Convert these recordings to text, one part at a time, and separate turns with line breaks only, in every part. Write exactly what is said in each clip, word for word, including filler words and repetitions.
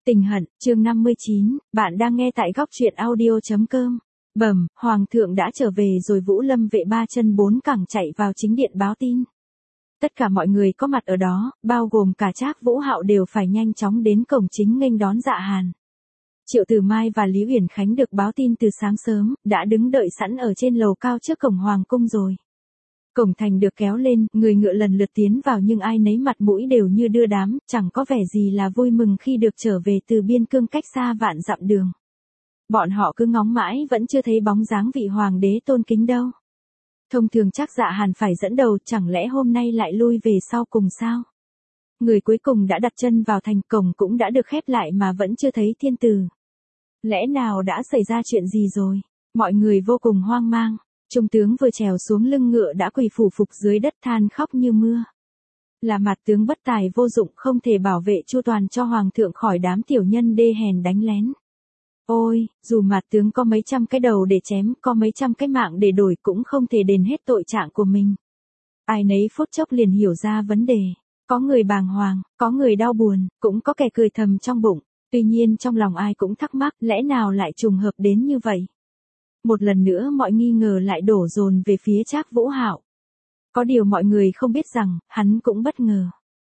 Tình hận, chương năm mươi chín, bạn đang nghe tại góc truyện audio.com. Bẩm, Hoàng thượng đã trở về rồi. Vũ Lâm vệ ba chân bốn cẳng chạy vào chính điện báo tin. Tất cả mọi người có mặt ở đó, bao gồm cả Trác Vũ Hạo đều phải nhanh chóng đến cổng chính nghênh đón Dạ Hàn. Triệu Tử Mai và Lý Uyển Khánh được báo tin từ sáng sớm, đã đứng đợi sẵn ở trên lầu cao trước cổng Hoàng cung rồi. Cổng thành được kéo lên, người ngựa lần lượt tiến vào nhưng ai nấy mặt mũi đều như đưa đám, chẳng có vẻ gì là vui mừng khi được trở về từ biên cương cách xa vạn dặm đường. Bọn họ cứ ngóng mãi vẫn chưa thấy bóng dáng vị hoàng đế tôn kính đâu. Thông thường chắc Dạ Hàn phải dẫn đầu, chẳng lẽ hôm nay lại lui về sau cùng sao? Người cuối cùng đã đặt chân vào thành, cổng cũng đã được khép lại mà vẫn chưa thấy thiên tử. Lẽ nào đã xảy ra chuyện gì rồi? Mọi người vô cùng hoang mang. Trung tướng vừa trèo xuống lưng ngựa đã quỳ phủ phục dưới đất than khóc như mưa. Là mặt tướng bất tài vô dụng, không thể bảo vệ chu toàn cho hoàng thượng khỏi đám tiểu nhân đê hèn đánh lén. Ôi, dù mặt tướng có mấy trăm cái đầu để chém, có mấy trăm cái mạng để đổi cũng không thể đền hết tội trạng của mình. Ai nấy phút chốc liền hiểu ra vấn đề. Có người bàng hoàng, có người đau buồn, cũng có kẻ cười thầm trong bụng. Tuy nhiên trong lòng ai cũng thắc mắc, lẽ nào lại trùng hợp đến như vậy? Một lần nữa mọi nghi ngờ lại đổ dồn về phía Trác Vũ Hạo. Có điều mọi người không biết rằng, hắn cũng bất ngờ.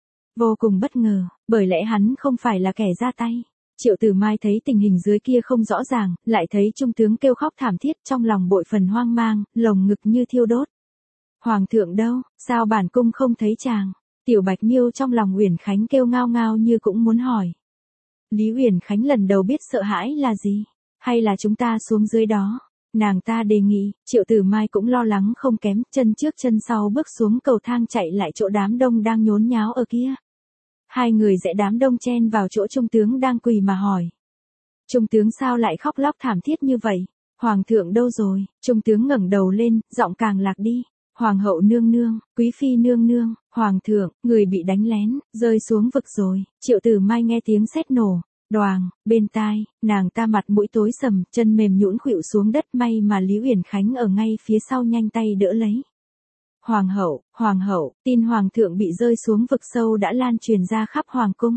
Vô cùng bất ngờ, bởi lẽ hắn không phải là kẻ ra tay. Triệu Tử Mai thấy tình hình dưới kia không rõ ràng, lại thấy trung tướng kêu khóc thảm thiết, trong lòng bội phần hoang mang, lồng ngực như thiêu đốt. Hoàng thượng đâu, sao bản cung không thấy chàng? Tiểu Bạch Miêu trong lòng Uyển Khánh kêu ngao ngao như cũng muốn hỏi. Lý Uyển Khánh lần đầu biết sợ hãi là gì, hay là chúng ta xuống dưới đó? Nàng ta đề nghị. Triệu Tử Mai cũng lo lắng không kém, chân trước chân sau bước xuống cầu thang chạy lại chỗ đám đông đang nhốn nháo ở kia. Hai người rẽ đám đông chen vào chỗ trung tướng đang quỳ mà hỏi. Trung tướng sao lại khóc lóc thảm thiết như vậy? Hoàng thượng đâu rồi? Trung tướng ngẩng đầu lên, giọng càng lạc đi. Hoàng hậu nương nương, quý phi nương nương, hoàng thượng, người bị đánh lén, rơi xuống vực rồi. Triệu Tử Mai nghe tiếng sét nổ. Đoàng, bên tai, nàng ta mặt mũi tối sầm, chân mềm nhũn khuỵu xuống đất, may mà Lý Uyển Khánh ở ngay phía sau nhanh tay đỡ lấy. Hoàng hậu, hoàng hậu, tin hoàng thượng bị rơi xuống vực sâu đã lan truyền ra khắp hoàng cung.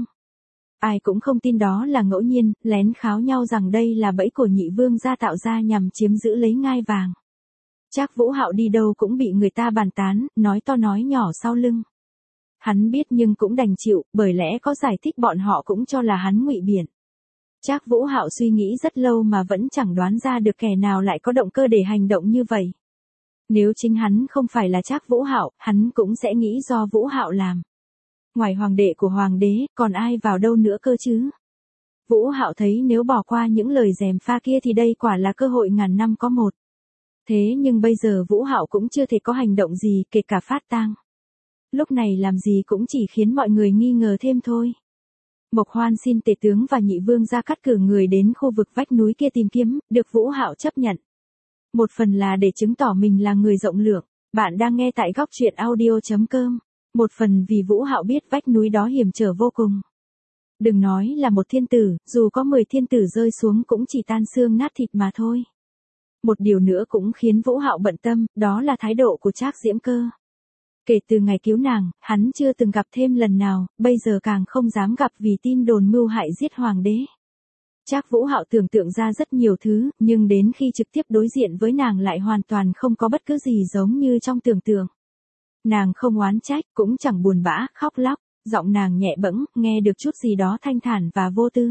Ai cũng không tin đó là ngẫu nhiên, lén kháo nhau rằng đây là bẫy của nhị vương gia tạo ra nhằm chiếm giữ lấy ngai vàng. Trác Vũ Hạo đi đâu cũng bị người ta bàn tán, nói to nói nhỏ sau lưng. Hắn biết nhưng cũng đành chịu, bởi lẽ có giải thích bọn họ cũng cho là hắn ngụy biện. Trác Vũ Hạo suy nghĩ rất lâu mà vẫn chẳng đoán ra được kẻ nào lại có động cơ để hành động như vậy. Nếu chính hắn không phải là Trác Vũ Hạo, hắn cũng sẽ nghĩ do Vũ Hạo làm. Ngoài hoàng đệ của hoàng đế, còn ai vào đâu nữa cơ chứ? Vũ Hạo thấy nếu bỏ qua những lời gièm pha kia thì đây quả là cơ hội ngàn năm có một. Thế nhưng bây giờ Vũ Hạo cũng chưa thể có hành động gì, kể cả phát tang. Lúc này làm gì cũng chỉ khiến mọi người nghi ngờ thêm thôi. Mộc Hoan xin tể tướng và nhị vương ra cắt cử người đến khu vực vách núi kia tìm kiếm, được Vũ Hạo chấp nhận. Một phần là để chứng tỏ mình là người rộng lượng. Bạn đang nghe tại góc truyện audio.com. Một phần vì Vũ Hạo biết vách núi đó hiểm trở vô cùng. Đừng nói là một thiên tử, dù có mười thiên tử rơi xuống cũng chỉ tan xương nát thịt mà thôi. Một điều nữa cũng khiến Vũ Hạo bận tâm, đó là thái độ của Trác Diễm Cơ. Kể từ ngày cứu nàng, hắn chưa từng gặp thêm lần nào, bây giờ càng không dám gặp vì tin đồn mưu hại giết hoàng đế. Trác Vũ Hạo tưởng tượng ra rất nhiều thứ, nhưng đến khi trực tiếp đối diện với nàng lại hoàn toàn không có bất cứ gì giống như trong tưởng tượng. Nàng không oán trách, cũng chẳng buồn bã, khóc lóc, giọng nàng nhẹ bẫng, nghe được chút gì đó thanh thản và vô tư.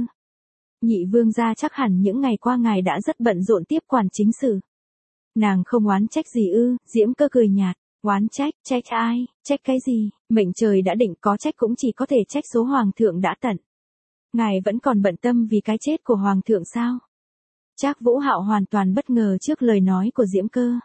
Nhị vương gia chắc hẳn những ngày qua ngài đã rất bận rộn tiếp quản chính sự. Nàng không oán trách gì ư? Diễm Cơ cười nhạt. Oán trách, trách ai, trách cái gì, mệnh trời đã định, có trách cũng chỉ có thể trách số hoàng thượng đã tận. Ngài vẫn còn bận tâm vì cái chết của hoàng thượng sao? Trác Vũ Hạo hoàn toàn bất ngờ trước lời nói của Diễm Cơ.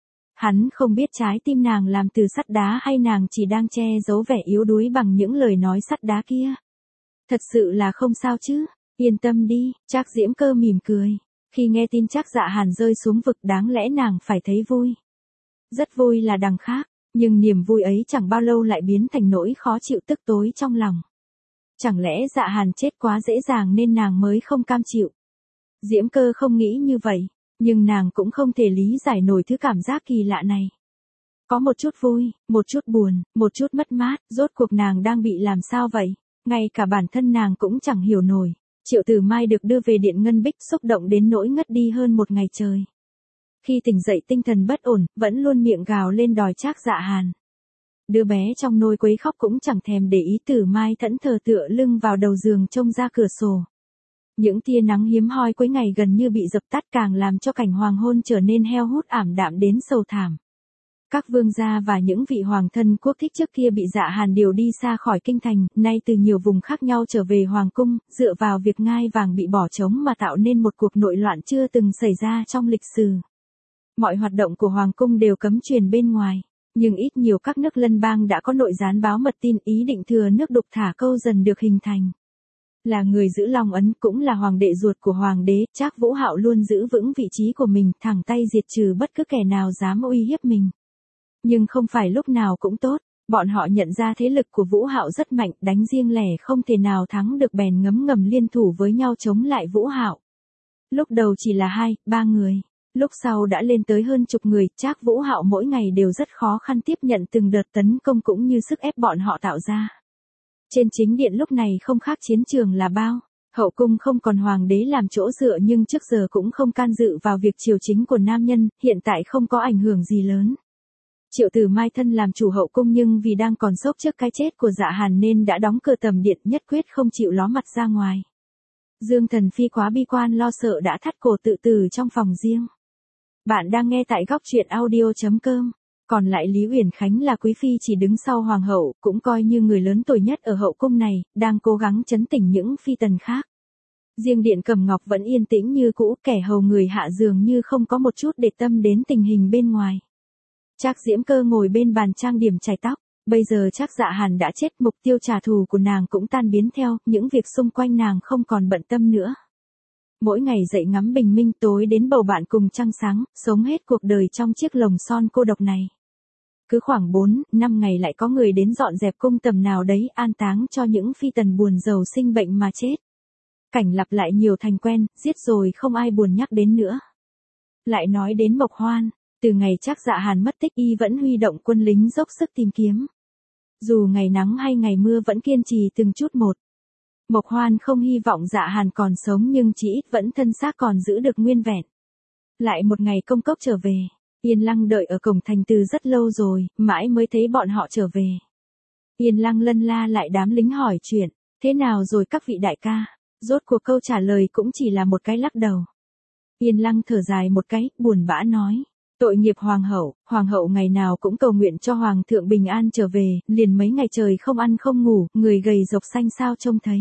Hắn không biết trái tim nàng làm từ sắt đá hay nàng chỉ đang che giấu vẻ yếu đuối bằng những lời nói sắt đá kia. Thật sự là không sao chứ, yên tâm đi. Trác Diễm Cơ mỉm cười. Khi nghe tin Trác Dạ Hàn rơi xuống vực đáng lẽ nàng phải thấy vui. Rất vui là đằng khác, nhưng niềm vui ấy chẳng bao lâu lại biến thành nỗi khó chịu tức tối trong lòng. Chẳng lẽ Dạ Hàn chết quá dễ dàng nên nàng mới không cam chịu? Diễm Cơ không nghĩ như vậy, nhưng nàng cũng không thể lý giải nổi thứ cảm giác kỳ lạ này. Có một chút vui, một chút buồn, một chút mất mát, rốt cuộc nàng đang bị làm sao vậy? Ngay cả bản thân nàng cũng chẳng hiểu nổi. Triệu Tử Mai được đưa về Điện Ngân Bích xúc động đến nỗi ngất đi hơn một ngày trời. Khi tỉnh dậy tinh thần bất ổn, vẫn luôn miệng gào lên đòi Trác Dạ Hàn. Đứa bé trong nôi quấy khóc cũng chẳng thèm để ý. Tử Mai thẫn thờ tựa lưng vào đầu giường trông ra cửa sổ. Những tia nắng hiếm hoi cuối ngày gần như bị dập tắt, càng làm cho cảnh hoàng hôn trở nên heo hút ảm đạm đến sầu thảm. Các vương gia và những vị hoàng thân quốc thích trước kia bị Dạ Hàn điều đi xa khỏi kinh thành, nay từ nhiều vùng khác nhau trở về hoàng cung, dựa vào việc ngai vàng bị bỏ trống mà tạo nên một cuộc nội loạn chưa từng xảy ra trong lịch sử. Mọi hoạt động của hoàng cung đều cấm truyền bên ngoài, nhưng ít nhiều các nước lân bang đã có nội gián báo mật tin ý định thừa nước đục thả câu dần được hình thành. Là người giữ Long Ấn, cũng là hoàng đệ ruột của hoàng đế, Trác Vũ Hạo luôn giữ vững vị trí của mình, thẳng tay diệt trừ bất cứ kẻ nào dám uy hiếp mình. Nhưng không phải lúc nào cũng tốt, bọn họ nhận ra thế lực của Vũ Hạo rất mạnh, đánh riêng lẻ không thể nào thắng được bèn ngấm ngầm liên thủ với nhau chống lại Vũ Hạo. Lúc đầu chỉ là hai, ba người, lúc sau đã lên tới hơn chục người. Trác Vũ Hạo mỗi ngày đều rất khó khăn tiếp nhận từng đợt tấn công cũng như sức ép bọn họ tạo ra. Trên chính điện lúc này không khác chiến trường là bao. Hậu cung không còn hoàng đế làm chỗ dựa nhưng trước giờ cũng không can dự vào việc triều chính của nam nhân, hiện tại không có ảnh hưởng gì lớn. Triệu Tử Mai thân làm chủ hậu cung nhưng vì đang còn sốc trước cái chết của Dạ Hàn nên đã đóng cửa tầm điện, nhất quyết không chịu ló mặt ra ngoài. Dương Thần Phi quá bi quan lo sợ đã thắt cổ tự tử trong phòng riêng. Bạn đang nghe tại góc truyện audio chấm com. Còn lại Lý Uyển Khánh là quý phi chỉ đứng sau hoàng hậu, cũng coi như người lớn tuổi nhất ở hậu cung này, đang cố gắng trấn tĩnh những phi tần khác. Riêng Điện Cẩm Ngọc vẫn yên tĩnh như cũ, kẻ hầu người hạ dường như không có một chút để tâm đến tình hình bên ngoài. Trác Diễm Cơ ngồi bên bàn trang điểm chải tóc, bây giờ Trác Dạ Hàn đã chết, mục tiêu trả thù của nàng cũng tan biến theo, những việc xung quanh nàng không còn bận tâm nữa. Mỗi ngày dậy ngắm bình minh, tối đến bầu bạn cùng trăng sáng, sống hết cuộc đời trong chiếc lồng son cô độc này. Cứ khoảng bốn, năm ngày lại có người đến dọn dẹp cung tầm nào đấy an táng cho những phi tần buồn rầu sinh bệnh mà chết. Cảnh lặp lại nhiều thành quen, giết rồi không ai buồn nhắc đến nữa. Lại nói đến Mộc Hoan, từ ngày Trác Dạ Hàn mất tích y vẫn huy động quân lính dốc sức tìm kiếm. Dù ngày nắng hay ngày mưa vẫn kiên trì từng chút một. Mộc Hoan không hy vọng Dạ Hàn còn sống nhưng chỉ ít vẫn thân xác còn giữ được nguyên vẹn. Lại một ngày công cốc trở về, Yên Lăng đợi ở cổng thành từ rất lâu rồi, mãi mới thấy bọn họ trở về. Yên Lăng lân la lại đám lính hỏi chuyện, thế nào rồi các vị đại ca, rốt cuộc câu trả lời cũng chỉ là một cái lắc đầu. Yên Lăng thở dài một cái, buồn bã nói, tội nghiệp hoàng hậu, hoàng hậu ngày nào cũng cầu nguyện cho hoàng thượng bình an trở về, liền mấy ngày trời không ăn không ngủ, người gầy rộc xanh sao trông thấy.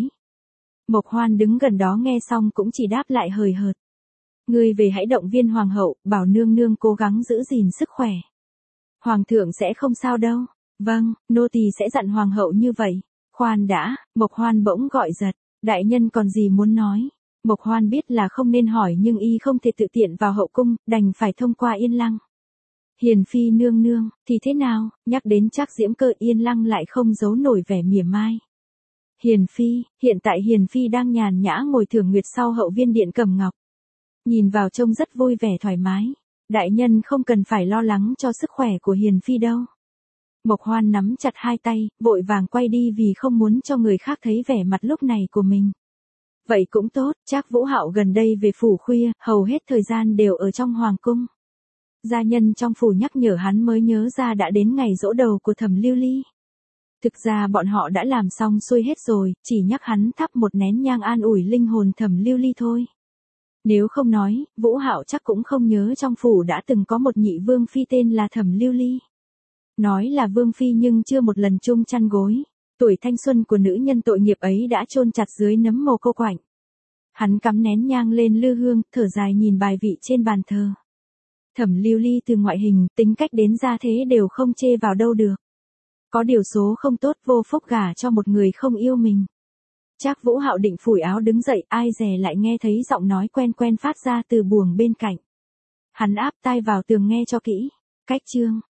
Mộc Hoan đứng gần đó nghe xong cũng chỉ đáp lại hời hợt. Ngươi về hãy động viên hoàng hậu, bảo nương nương cố gắng giữ gìn sức khỏe. Hoàng thượng sẽ không sao đâu. Vâng, nô tỳ sẽ dặn hoàng hậu như vậy. Khoan đã, Mộc Hoan bỗng gọi giật, đại nhân còn gì muốn nói. Mộc Hoan biết là không nên hỏi nhưng y không thể tự tiện vào hậu cung, đành phải thông qua Yên Lăng. Hiền phi nương nương, thì thế nào, nhắc đến Trác Diễm Cơ Yên Lăng lại không giấu nổi vẻ mỉa mai. Hiền phi, hiện tại Hiền phi đang nhàn nhã ngồi thưởng nguyệt sau hậu viên Điện Cẩm Ngọc. Nhìn vào trông rất vui vẻ thoải mái, đại nhân không cần phải lo lắng cho sức khỏe của Hiền phi đâu. Mộc Hoan nắm chặt hai tay, vội vàng quay đi vì không muốn cho người khác thấy vẻ mặt lúc này của mình. Vậy cũng tốt, Trác Vũ Hạo gần đây về phủ khuya, hầu hết thời gian đều ở trong hoàng cung. Gia nhân trong phủ nhắc nhở hắn mới nhớ ra đã đến ngày giỗ đầu của Thẩm Lưu Ly. Thực ra bọn họ đã làm xong xuôi hết rồi, chỉ nhắc hắn thắp một nén nhang an ủi linh hồn Thẩm Lưu Ly thôi. Nếu không nói, Vũ Hạo chắc cũng không nhớ trong phủ đã từng có một nhị vương phi tên là Thẩm Lưu Ly. Nói là vương phi nhưng chưa một lần chung chăn gối. Tuổi thanh xuân của nữ nhân tội nghiệp ấy đã chôn chặt dưới nấm mồ cô quạnh. Hắn cắm nén nhang lên lư hương, thở dài nhìn bài vị trên bàn thờ. Thẩm Lưu Ly từ ngoại hình, tính cách đến gia thế đều không chê vào đâu được. Có điều số không tốt, vô phúc gả cho một người không yêu mình. Trác Vũ Hạo định phủi áo đứng dậy, ai dè lại nghe thấy giọng nói quen quen phát ra từ buồng bên cạnh. Hắn áp tai vào tường nghe cho kỹ. Cách chương